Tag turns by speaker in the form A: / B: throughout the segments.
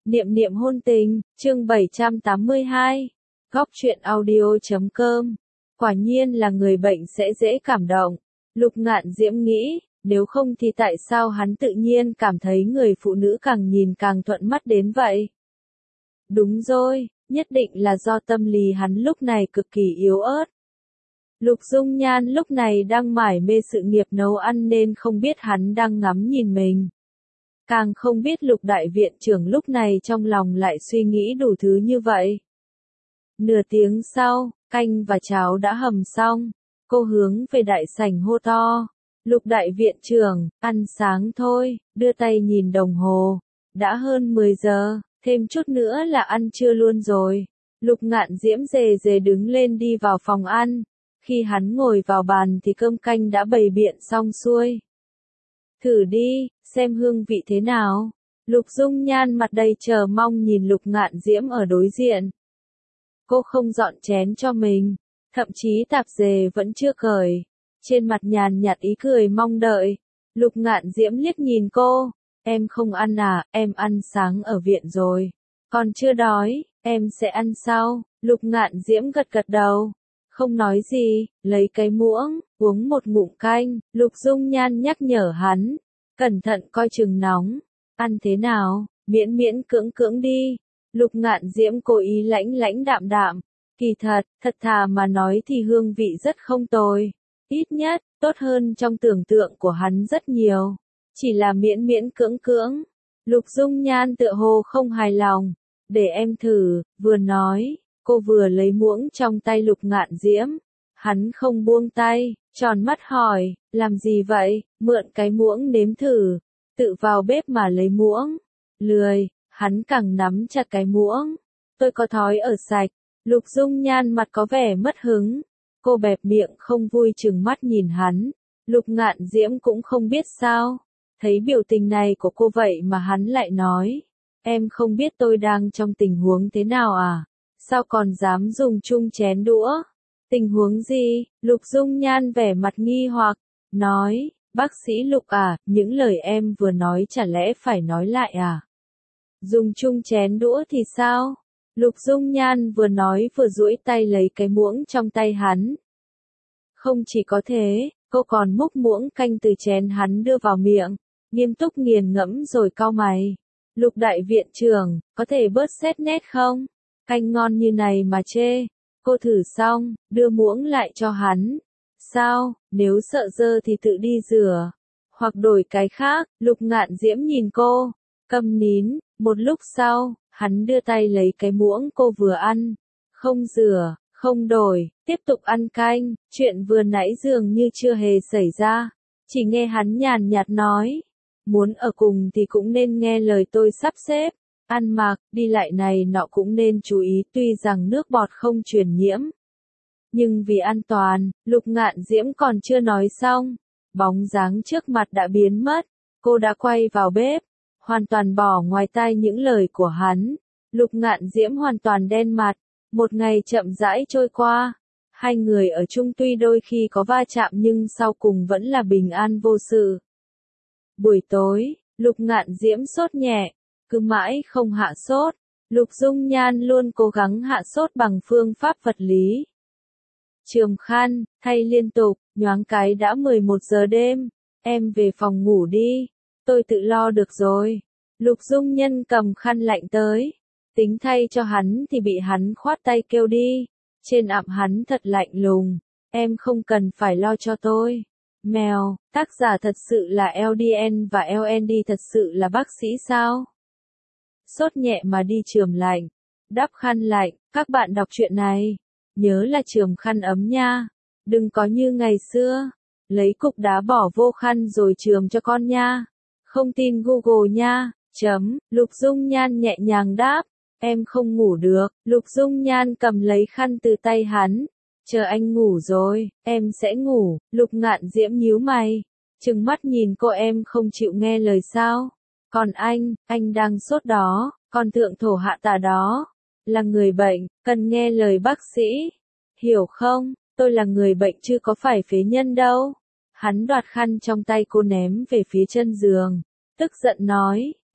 A: Niệm niệm hôn tình, chương 782. Góc truyện audio.com. Quả nhiên là người bệnh sẽ dễ cảm động. Lục Ngạn Diễm nghĩ, nếu không thì tại sao hắn tự nhiên cảm thấy người phụ nữ càng nhìn càng thuận mắt đến vậy? Đúng rồi, nhất định là do tâm lý hắn lúc này cực kỳ yếu ớt. Lục Dung Nhan lúc này đang mải mê sự nghiệp nấu ăn nên không biết hắn đang ngắm nhìn mình. Càng không biết Lục đại viện trưởng lúc này trong lòng lại suy nghĩ đủ thứ như vậy. Nửa tiếng sau, canh và cháo đã hầm xong, cô hướng về đại sảnh hô to. Lục đại viện trưởng, ăn sáng thôi, đưa tay nhìn đồng hồ. Đã hơn 10 giờ, thêm chút nữa là ăn trưa luôn rồi. Lục Ngạn Diễm rề rề đứng lên đi vào phòng ăn. Khi hắn ngồi vào bàn thì cơm canh đã bày biện xong xuôi. Thử đi, xem hương vị thế nào. Lục Dung Nhan mặt đầy chờ mong nhìn Lục Ngạn Diễm ở đối diện. Cô không dọn chén cho mình, thậm chí tạp dề vẫn chưa cởi. Trên mặt nhàn nhạt ý cười mong đợi. Lục Ngạn Diễm liếc nhìn cô. Em không ăn à, em ăn sáng ở viện rồi. Còn chưa đói, em sẽ ăn sau. Lục Ngạn Diễm gật gật đầu. Không nói gì, lấy cái muỗng, uống một ngụm canh. Lục Dung Nhan nhắc nhở hắn. Cẩn thận coi chừng nóng. Ăn thế nào, miễn miễn cưỡng cưỡng đi. Lục Ngạn Diễm cố ý lãnh lãnh đạm đạm. Kỳ thật thà mà nói thì hương vị rất không tồi. Ít nhất, tốt hơn trong tưởng tượng của hắn rất nhiều. Chỉ là miễn miễn cưỡng cưỡng. Lục Dung Nhan tựa hồ không hài lòng. Để em thử, vừa nói, cô vừa lấy muỗng trong tay Lục Ngạn Diễm. Hắn không buông tay, tròn mắt hỏi, làm gì vậy, mượn cái muỗng nếm thử. Tự vào bếp mà lấy muỗng. Lười, hắn càng nắm chặt cái muỗng. Tôi có thói ở sạch. Lục Dung Nhan mặt có vẻ mất hứng. Cô bẹp miệng không vui chừng mắt nhìn hắn. Lục Ngạn Diễm cũng không biết sao. Thấy biểu tình này của cô vậy mà hắn lại nói. Em không biết tôi đang trong tình huống thế nào à? Sao còn dám dùng chung chén đũa? Tình huống gì? Lục Dung Nhan vẻ mặt nghi hoặc. Nói, bác sĩ Lục à, những lời em vừa nói chả lẽ phải nói lại à? Dùng chung chén đũa thì sao? Lục Dung Nhan vừa nói vừa duỗi tay lấy cái muỗng trong tay hắn. Không chỉ có thế, cô còn múc muỗng canh từ chén hắn đưa vào miệng, nghiêm túc nghiền ngẫm rồi cau mày. Lục đại viện trưởng, có thể bớt xét nét không? Canh ngon như này mà chê. Cô thử xong, đưa muỗng lại cho hắn. Sao, nếu sợ dơ thì tự đi rửa. Hoặc đổi cái khác, Lục Ngạn Diễm nhìn cô, câm nín. Một lúc sau, hắn đưa tay lấy cái muỗng cô vừa ăn. Không rửa, không đổi, tiếp tục ăn canh. Chuyện vừa nãy dường như chưa hề xảy ra. Chỉ nghe hắn nhàn nhạt nói. Muốn ở cùng thì cũng nên nghe lời tôi sắp xếp. Ăn mặc, đi lại này nọ cũng nên chú ý, tuy rằng nước bọt không truyền nhiễm. Nhưng vì an toàn, Lục Ngạn Diễm còn chưa nói xong. Bóng dáng trước mặt đã biến mất. Cô đã quay vào bếp. Hoàn toàn bỏ ngoài tai những lời của hắn. Lục Ngạn Diễm hoàn toàn đen mặt. Một ngày chậm rãi trôi qua. Hai người ở chung tuy đôi khi có va chạm nhưng sau cùng vẫn là bình an vô sự. Buổi tối, Lục Ngạn Diễm sốt nhẹ. Cứ mãi không hạ sốt. Lục Dung Nhan luôn cố gắng hạ sốt bằng phương pháp vật lý. Chườm khăn, thay liên tục, nhoáng cái đã 11 giờ đêm. Em về phòng ngủ đi. Tôi tự lo được rồi. Lục Dung Nhân cầm khăn lạnh tới. Tính thay cho hắn thì bị hắn khoát tay kêu đi. Trên ặm hắn thật lạnh lùng. Em không cần phải lo cho tôi. Mèo, tác giả thật sự là LDN và LND thật sự là bác sĩ sao? Sốt nhẹ mà đi chườm lạnh. Đắp khăn lạnh, các bạn đọc truyện này. Nhớ là chườm khăn ấm nha. Đừng có như ngày xưa. Lấy cục đá bỏ vô khăn rồi chườm cho con nha. Không tin Google nha. Lục Dung Nhan nhẹ nhàng đáp. Em không ngủ được. Lục Dung Nhan cầm lấy khăn từ tay hắn. Chờ anh ngủ rồi, em sẽ ngủ. Lục Ngạn Diễm nhíu mày. Trừng mắt nhìn cô, em không chịu nghe lời sao? Còn anh đang sốt đó. Còn thượng thổ hạ tả đó. Là người bệnh, cần nghe lời bác sĩ. Hiểu không? Tôi là người bệnh chứ có phải phế nhân đâu. Hắn đoạt khăn trong tay cô ném về phía chân giường. Tức giận nói,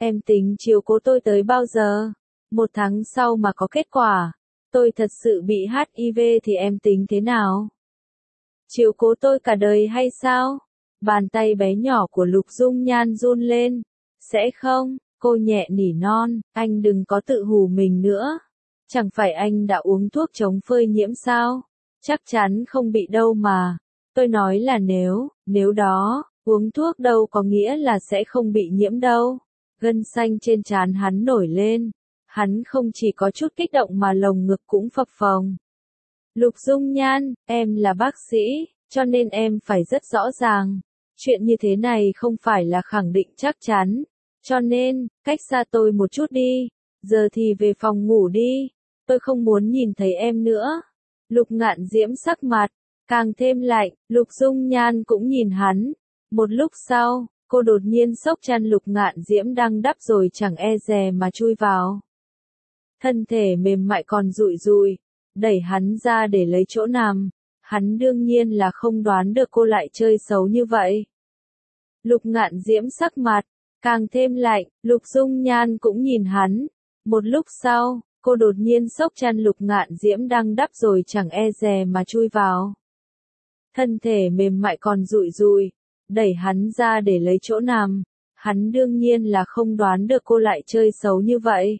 A: em tính chiếu cố tôi tới bao giờ? 1 tháng sau mà có kết quả, tôi thật sự bị HIV thì em tính thế nào? Chiếu cố tôi cả đời hay sao? Bàn tay bé nhỏ của Lục Dung Nhan run lên. Sẽ không, cô nhẹ nỉ non, anh đừng có tự hù mình nữa. Chẳng phải anh đã uống thuốc chống phơi nhiễm sao? Chắc chắn không bị đâu mà. Tôi nói là nếu đó, uống thuốc đâu có nghĩa là sẽ không bị nhiễm đâu. Gân xanh trên trán hắn nổi lên. Hắn không chỉ có chút kích động mà lồng ngực cũng phập phồng. Lục Dung Nhan, em là bác sĩ, cho nên em phải rất rõ ràng. Chuyện như thế này không phải là khẳng định chắc chắn. Cho nên, cách xa tôi một chút đi. Giờ thì về phòng ngủ đi. Tôi không muốn nhìn thấy em nữa. Lục Ngạn Diễm sắc mặt càng thêm lạnh, Lục Dung Nhan cũng nhìn hắn. Một lúc sau, cô đột nhiên xốc chăn Lục Ngạn Diễm đang đắp rồi chẳng e dè mà chui vào. Thân thể mềm mại còn rụi rụi, đẩy hắn ra để lấy chỗ nằm. Hắn đương nhiên là không đoán được cô lại chơi xấu như vậy. Lục Ngạn Diễm sắc mặt càng thêm lạnh, Lục Dung Nhan cũng nhìn hắn. Một lúc sau, cô đột nhiên xốc chăn Lục Ngạn Diễm đang đắp rồi chẳng e dè mà chui vào. Thân thể mềm mại còn rụi rụi, đẩy hắn ra để lấy chỗ nằm. Hắn đương nhiên là không đoán được cô lại chơi xấu như vậy.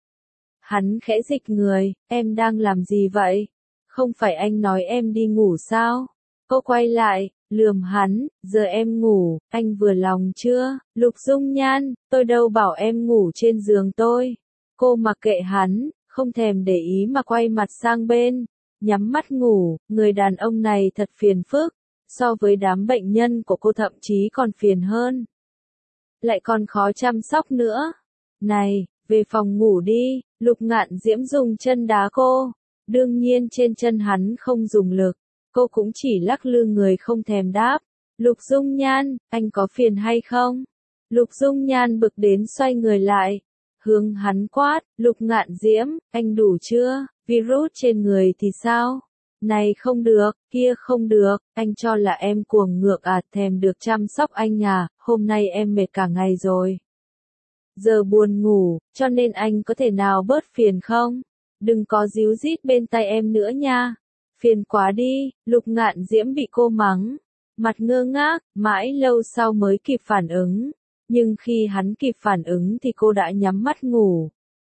A: Hắn khẽ dịch người, em đang làm gì vậy? Không phải anh nói em đi ngủ sao? Cô quay lại, lườm hắn, giờ em ngủ, anh vừa lòng chưa? Lục Dung Nhan, tôi đâu bảo em ngủ trên giường tôi. Cô mặc kệ hắn, không thèm để ý mà quay mặt sang bên, nhắm mắt ngủ. Người đàn ông này thật phiền phức, so với đám bệnh nhân của cô thậm chí còn phiền hơn. Lại còn khó chăm sóc nữa. Này, về phòng ngủ đi. Lục Ngạn Diễm dùng chân đá cô. Đương nhiên trên chân hắn không dùng lực. Cô cũng chỉ lắc lư người không thèm đáp. Lục Dung Nhan, anh có phiền hay không? Lục Dung Nhan bực đến xoay người lại. Hướng hắn quát, Lục Ngạn Diễm, anh đủ chưa? Virus trên người thì sao? Này không được, kia không được, anh cho là em cuồng ngược à, thèm được chăm sóc anh à, hôm nay em mệt cả ngày rồi. Giờ buồn ngủ, cho nên anh có thể nào bớt phiền không? Đừng có díu dít bên tay em nữa nha. Phiền quá đi, Lục Ngạn Diễm bị cô mắng. Mặt ngơ ngác, mãi lâu sau mới kịp phản ứng. Nhưng khi hắn kịp phản ứng thì cô đã nhắm mắt ngủ.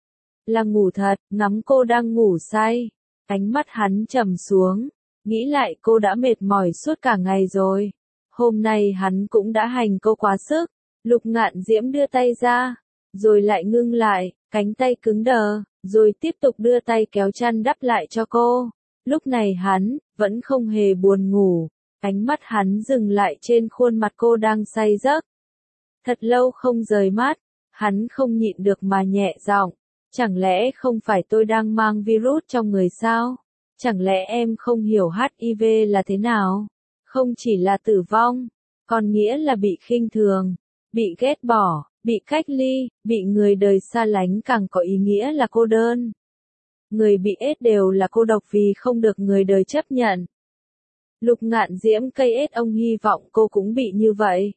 A: Là ngủ thật, ngắm cô đang ngủ say. Ánh mắt hắn trầm xuống. Nghĩ lại cô đã mệt mỏi suốt cả ngày rồi. Hôm nay hắn cũng đã hành cô quá sức. Lục Ngạn Diễm đưa tay ra. Rồi lại ngưng lại, cánh tay cứng đờ. Rồi tiếp tục đưa tay kéo chăn đắp lại cho cô. Lúc này hắn, vẫn không hề buồn ngủ. Ánh mắt hắn dừng lại trên khuôn mặt cô đang say giấc. Thật lâu không rời mắt, hắn không nhịn được mà nhẹ giọng. Chẳng lẽ không phải tôi đang mang virus trong người sao? Chẳng lẽ em không hiểu HIV là thế nào? Không chỉ là tử vong, còn nghĩa là bị khinh thường, bị ghét bỏ, bị cách ly, bị người đời xa lánh, càng có ý nghĩa là cô đơn. Người bị AIDS đều là cô độc vì không được người đời chấp nhận. Lục Ngạn Diễm cây AIDS ông hy vọng cô cũng bị như vậy.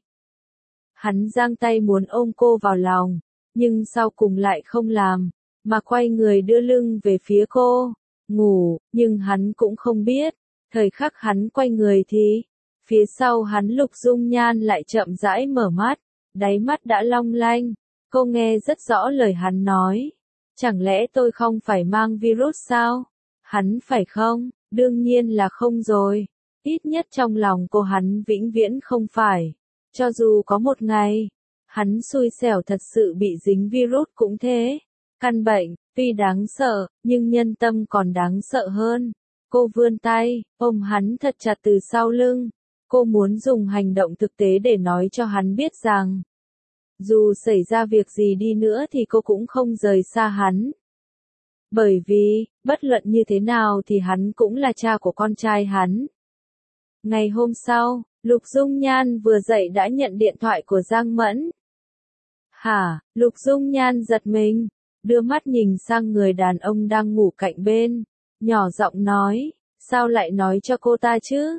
A: Hắn giang tay muốn ôm cô vào lòng, nhưng sau cùng lại không làm, mà quay người đưa lưng về phía cô. Ngủ, nhưng hắn cũng không biết, thời khắc hắn quay người thì, phía sau hắn Lục Dung Nhan lại chậm rãi mở mắt, đáy mắt đã long lanh. Cô nghe rất rõ lời hắn nói. Chẳng lẽ tôi không phải mang virus sao? Hắn phải không? Đương nhiên là không rồi. Ít nhất trong lòng cô hắn vĩnh viễn không phải. Cho dù có một ngày, hắn xui xẻo thật sự bị dính virus cũng thế. Căn bệnh, tuy đáng sợ, nhưng nhân tâm còn đáng sợ hơn. Cô vươn tay, ôm hắn thật chặt từ sau lưng. Cô muốn dùng hành động thực tế để nói cho hắn biết rằng, dù xảy ra việc gì đi nữa thì cô cũng không rời xa hắn. Bởi vì, bất luận như thế nào thì hắn cũng là cha của con trai hắn. Ngày hôm sau, Lục Dung Nhan vừa dậy đã nhận điện thoại của Giang Mẫn. Hả? Lục Dung Nhan giật mình, đưa mắt nhìn sang người đàn ông đang ngủ cạnh bên, nhỏ giọng nói, sao lại nói cho cô ta chứ?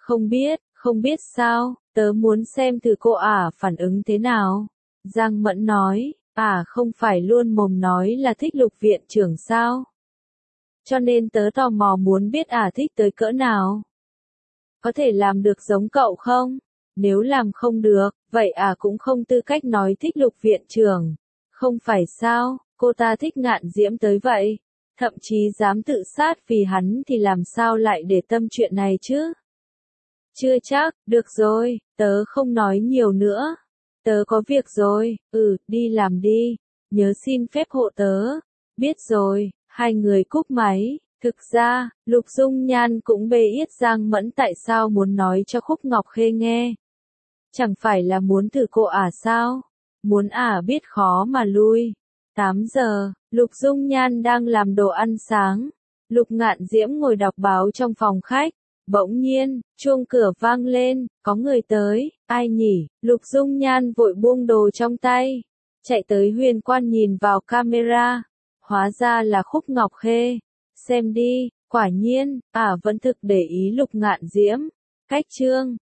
A: Không biết sao, tớ muốn xem thử cô ả phản ứng thế nào. Giang Mẫn nói, không phải luôn mồm nói là thích Lục viện trưởng sao? Cho nên tớ tò mò muốn biết thích tới cỡ nào. Có thể làm được giống cậu không? Nếu làm không được, vậy cũng không tư cách nói thích Lục viện trưởng. Không phải sao, cô ta thích Ngạn Diễm tới vậy. Thậm chí dám tự sát vì hắn thì làm sao lại để tâm chuyện này chứ? Chưa chắc, được rồi, tớ không nói nhiều nữa. Tớ có việc rồi, đi làm đi. Nhớ xin phép hộ tớ. Biết rồi, hai người cúp máy. Thực ra, Lục Dung Nhan cũng bê yết Giang Mẫn tại sao muốn nói cho Khúc Ngọc Khê nghe. Chẳng phải là muốn thử cô sao? Muốn biết khó mà lui. 8 giờ, Lục Dung Nhan đang làm đồ ăn sáng. Lục Ngạn Diễm ngồi đọc báo trong phòng khách. Bỗng nhiên, chuông cửa vang lên, có người tới, ai nhỉ? Lục Dung Nhan vội buông đồ trong tay. Chạy tới Huyền Quan nhìn vào camera. Hóa ra là Khúc Ngọc Khê. Xem đi, quả nhiên, vẫn thực để ý Lục Ngạn Diễm. Cách chương